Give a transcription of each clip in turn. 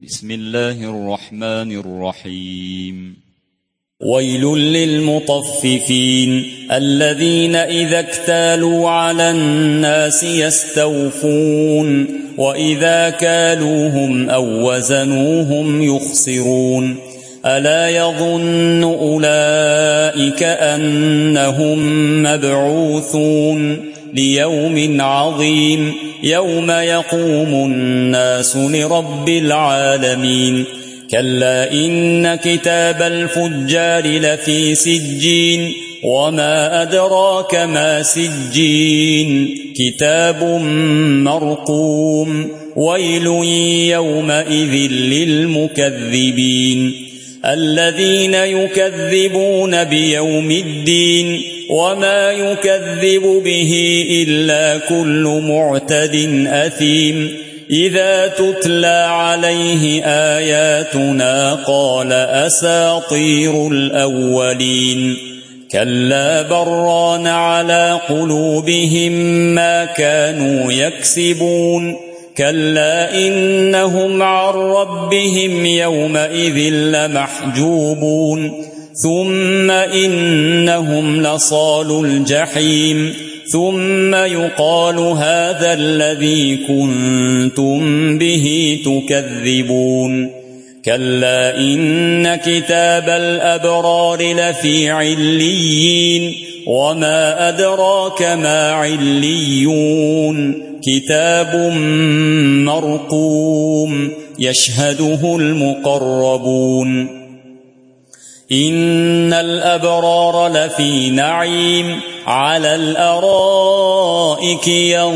بسم الله الرحمن الرحيم. ويل للمطففين الذين إذا اكتالوا على الناس يستوفون وإذا كالوهم أو وزنوهم يخسرون ألا يظن أولئك أنهم مبعوثون ليوم عظيم يوم يقوم الناس لرب العالمين كلا إن كتاب الفجار لفي سجين وما أدراك ما سجين كتاب مرقوم ويل يومئذ للمكذبين الذين يكذبون بيوم الدين وما يكذب به إلا كل معتد أثيم إذا تتلى عليه آياتنا قال أساطير الأولين كلا بران على قلوبهم ما كانوا يكسبون كلا إنهم عن ربهم يومئذ لمحجوبون ثم إنهم لصالو الجحيم ثم يقال هذا الذي كنتم به تكذبون كلا إن كتاب الأبرار لفي عليين وما أدراك ما عليون كتاب مرقوم يشهده المقربون إن الأبرار لفي نعيم على الأرائك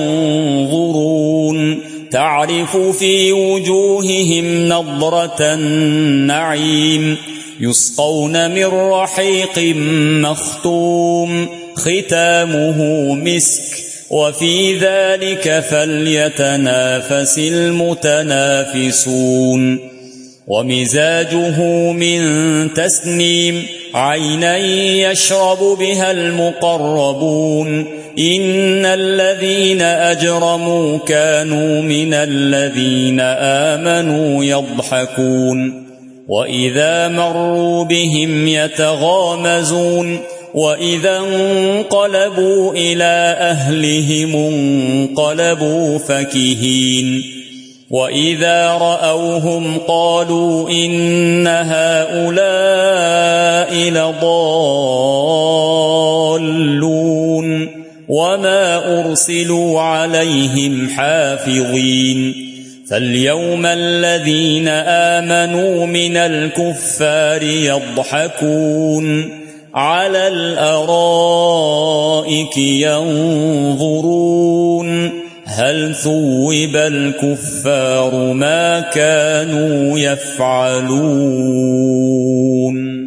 ينظرون تعرف في وجوههم نضرة النعيم يسقون من رحيق مختوم ختامه مسك وفي ذلك فليتنافس المتنافسون ومزاجه من تسنيم عينا يشرب بها المقربون إن الذين أجرموا كانوا من الذين آمنوا يضحكون وإذا مروا بهم يتغامزون وإذا انقلبوا إلى أهلهم انقلبوا فكهين وإذا رأوهم قالوا إن هؤلاء لضالون وما أرسلوا عليهم حافظين فاليوم الذين آمنوا من الكفار يضحكون على الأرائك ينظرون هل ثوب الكفار ما كانوا يفعلون